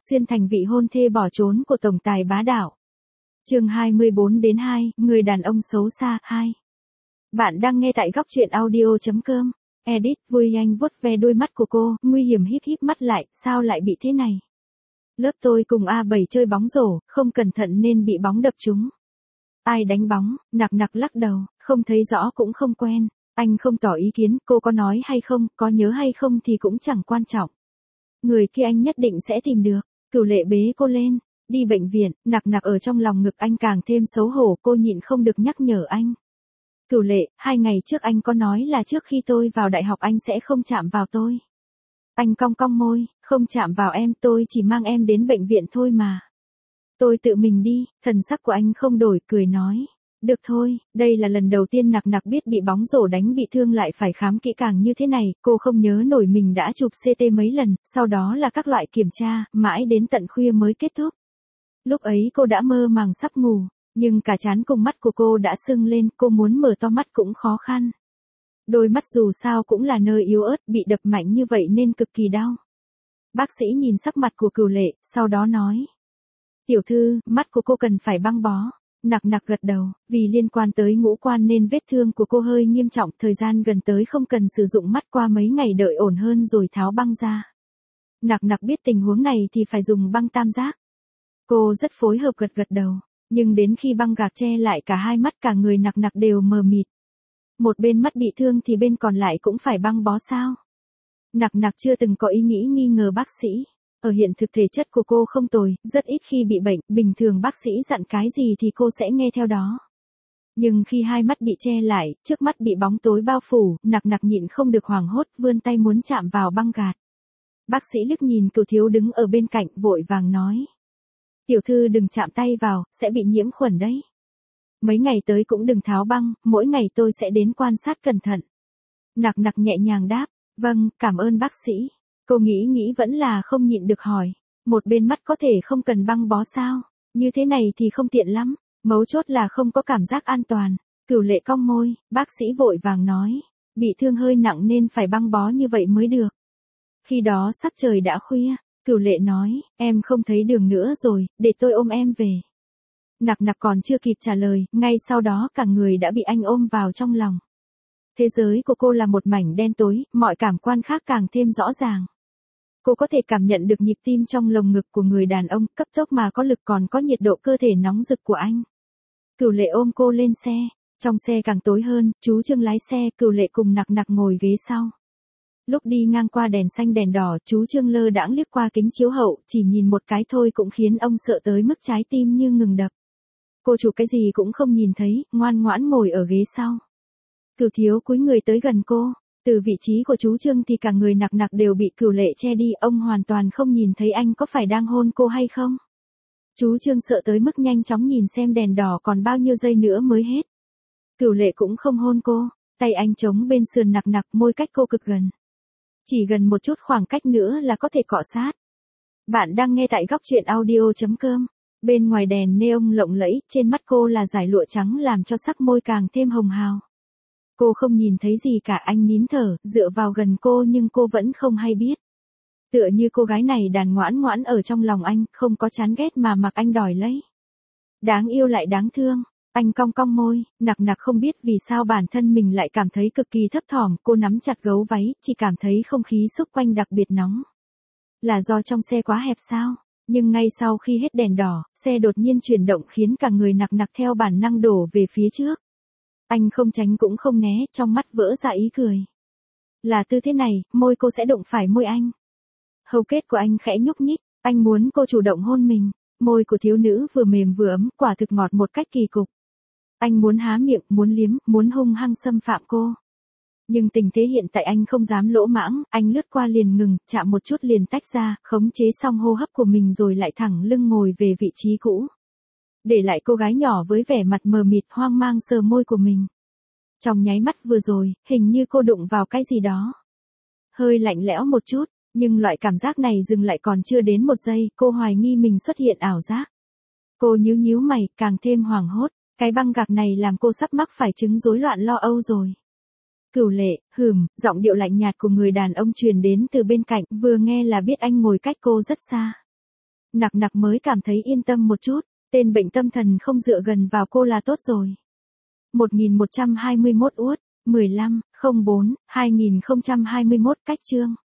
xuyên thành vị hôn thê bỏ trốn của tổng tài bá đạo. Chương 24-2, người đàn ông xấu xa 2. Bạn đang nghe tại góc truyện audio.com. Edit, vui anh vuốt ve đôi mắt của cô, nguy hiểm híp híp mắt lại, sao lại bị thế này? Lớp tôi cùng A7 chơi bóng rổ, không cẩn thận nên bị bóng đập trúng. Ai đánh bóng? Nặc nặc lắc đầu, không thấy rõ cũng không quen. Anh không tỏ ý kiến, cô có nói hay không, có nhớ hay không thì cũng chẳng quan trọng. Người kia anh nhất định sẽ tìm được. Cửu Lệ bế cô lên, đi bệnh viện, nặc nặc ở trong lòng ngực anh càng thêm xấu hổ, cô nhịn không được nhắc nhở anh. Cửu Lệ, 2 ngày trước anh có nói là trước khi tôi vào đại học anh sẽ không chạm vào tôi. Anh cong cong môi, không chạm vào em, tôi chỉ mang em đến bệnh viện thôi mà. Tôi tự mình đi, thần sắc của anh không đổi, cười nói. Được thôi, đây là lần đầu tiên nặc nặc biết bị bóng rổ đánh bị thương lại phải khám kỹ càng như thế này, cô không nhớ nổi mình đã chụp CT mấy lần, sau đó là các loại kiểm tra, mãi đến tận khuya mới kết thúc. Lúc ấy cô đã mơ màng sắp ngủ, nhưng cả trán cùng mắt của cô đã sưng lên, cô muốn mở to mắt cũng khó khăn. Đôi mắt dù sao cũng là nơi yếu ớt, bị đập mạnh như vậy nên cực kỳ đau. Bác sĩ nhìn sắc mặt của Cửu Lệ, sau đó nói. Tiểu thư, mắt của cô cần phải băng bó. Nặc nặc gật đầu, vì liên quan tới ngũ quan nên vết thương của cô hơi nghiêm trọng, thời gian gần tới không cần sử dụng mắt, qua mấy ngày đợi ổn hơn rồi tháo băng ra. Nặc nặc biết tình huống này thì phải dùng băng tam giác. Cô rất phối hợp gật gật đầu, nhưng đến khi băng gạc che lại cả hai mắt cả người nặc nặc đều mờ mịt. Một bên mắt bị thương thì bên còn lại cũng phải băng bó sao? Nặc nặc chưa từng có ý nghĩ nghi ngờ bác sĩ. Ở hiện thực thể chất của cô không tồi, rất ít khi bị bệnh, bình thường bác sĩ dặn cái gì thì cô sẽ nghe theo đó. Nhưng khi hai mắt bị che lại, trước mắt bị bóng tối bao phủ, nặc nặc nhịn không được hoảng hốt, vươn tay muốn chạm vào băng gạt. Bác sĩ liếc nhìn Cửu Thiếu đứng ở bên cạnh, vội vàng nói. Tiểu thư đừng chạm tay vào, sẽ bị nhiễm khuẩn đấy. Mấy ngày tới cũng đừng tháo băng, mỗi ngày tôi sẽ đến quan sát cẩn thận. Nặc nặc nhẹ nhàng đáp, vâng, cảm ơn bác sĩ. Cô nghĩ vẫn là không nhịn được hỏi, một bên mắt có thể không cần băng bó sao, như thế này thì không tiện lắm, mấu chốt là không có cảm giác an toàn. Cửu Lệ cong môi, bác sĩ vội vàng nói, bị thương hơi nặng nên phải băng bó như vậy mới được. Khi đó sắp trời đã khuya, Cửu Lệ nói, em không thấy đường nữa rồi, để tôi ôm em về. Nặc nặc còn chưa kịp trả lời, ngay sau đó cả người đã bị anh ôm vào trong lòng. Thế giới của cô là một mảnh đen tối, mọi cảm quan khác càng thêm rõ ràng. Cô có thể cảm nhận được nhịp tim trong lồng ngực của người đàn ông, cấp tốc mà có lực, còn có nhiệt độ cơ thể nóng rực của anh. Cửu Lệ ôm cô lên xe, trong xe càng tối hơn, chú Trương lái xe, Cửu Lệ cùng nặc nặc ngồi ghế sau. Lúc đi ngang qua đèn xanh đèn đỏ, chú Trương lơ đãng liếc qua kính chiếu hậu, chỉ nhìn một cái thôi cũng khiến ông sợ tới mức trái tim như ngừng đập. Cô chủ cái gì cũng không nhìn thấy, ngoan ngoãn ngồi ở ghế sau. Cửu Thiếu cúi người tới gần cô. Từ vị trí của chú Trương thì cả người nặc nặc đều bị Cửu Lệ che đi, ông hoàn toàn không nhìn thấy anh có phải đang hôn cô hay không. Chú Trương sợ tới mức nhanh chóng nhìn xem đèn đỏ còn bao nhiêu giây nữa mới hết. Cửu Lệ cũng không hôn cô, tay anh chống bên sườn nặc nặc, môi cách cô cực gần. Chỉ gần một chút khoảng cách nữa là có thể cọ sát. Bạn đang nghe tại góc truyện audio.com. Bên ngoài đèn neon lộng lẫy, trên mắt cô là dải lụa trắng làm cho sắc môi càng thêm hồng hào. Cô không nhìn thấy gì cả, anh nín thở, dựa vào gần cô nhưng cô vẫn không hay biết. Tựa như cô gái này đàn ngoãn ngoãn ở trong lòng anh, không có chán ghét mà mặc anh đòi lấy. Đáng yêu lại đáng thương, anh cong cong môi, nặc nặc không biết vì sao bản thân mình lại cảm thấy cực kỳ thấp thỏm, cô nắm chặt gấu váy, chỉ cảm thấy không khí xung quanh đặc biệt nóng. Là do trong xe quá hẹp sao? Nhưng ngay sau khi hết đèn đỏ, xe đột nhiên chuyển động khiến cả người nặc nặc theo bản năng đổ về phía trước. Anh không tránh cũng không né, trong mắt vỡ ra ý cười. Là tư thế này, môi cô sẽ đụng phải môi anh. Hầu kết của anh khẽ nhúc nhích, anh muốn cô chủ động hôn mình. Môi của thiếu nữ vừa mềm vừa ấm, quả thực ngọt một cách kỳ cục. Anh muốn há miệng, muốn liếm, muốn hung hăng xâm phạm cô. Nhưng tình thế hiện tại anh không dám lỗ mãng, anh lướt qua liền ngừng, chạm một chút liền tách ra, khống chế xong hô hấp của mình rồi lại thẳng lưng ngồi về vị trí cũ. Để lại cô gái nhỏ với vẻ mặt mờ mịt hoang mang sờ môi của mình. Trong nháy mắt vừa rồi, hình như cô đụng vào cái gì đó. Hơi lạnh lẽo một chút, nhưng loại cảm giác này dừng lại còn chưa đến một giây, cô hoài nghi mình xuất hiện ảo giác. Cô nhíu nhíu mày, càng thêm hoảng hốt, cái băng gạc này làm cô sắp mắc phải chứng rối loạn lo âu rồi. Cửu Lệ, giọng điệu lạnh nhạt của người đàn ông truyền đến từ bên cạnh, vừa nghe là biết anh ngồi cách cô rất xa. Nặc nặc mới cảm thấy yên tâm một chút, tên bệnh tâm thần không dựa gần vào cô là tốt rồi. 1121 uất, 15, 04, 2021 cách chương.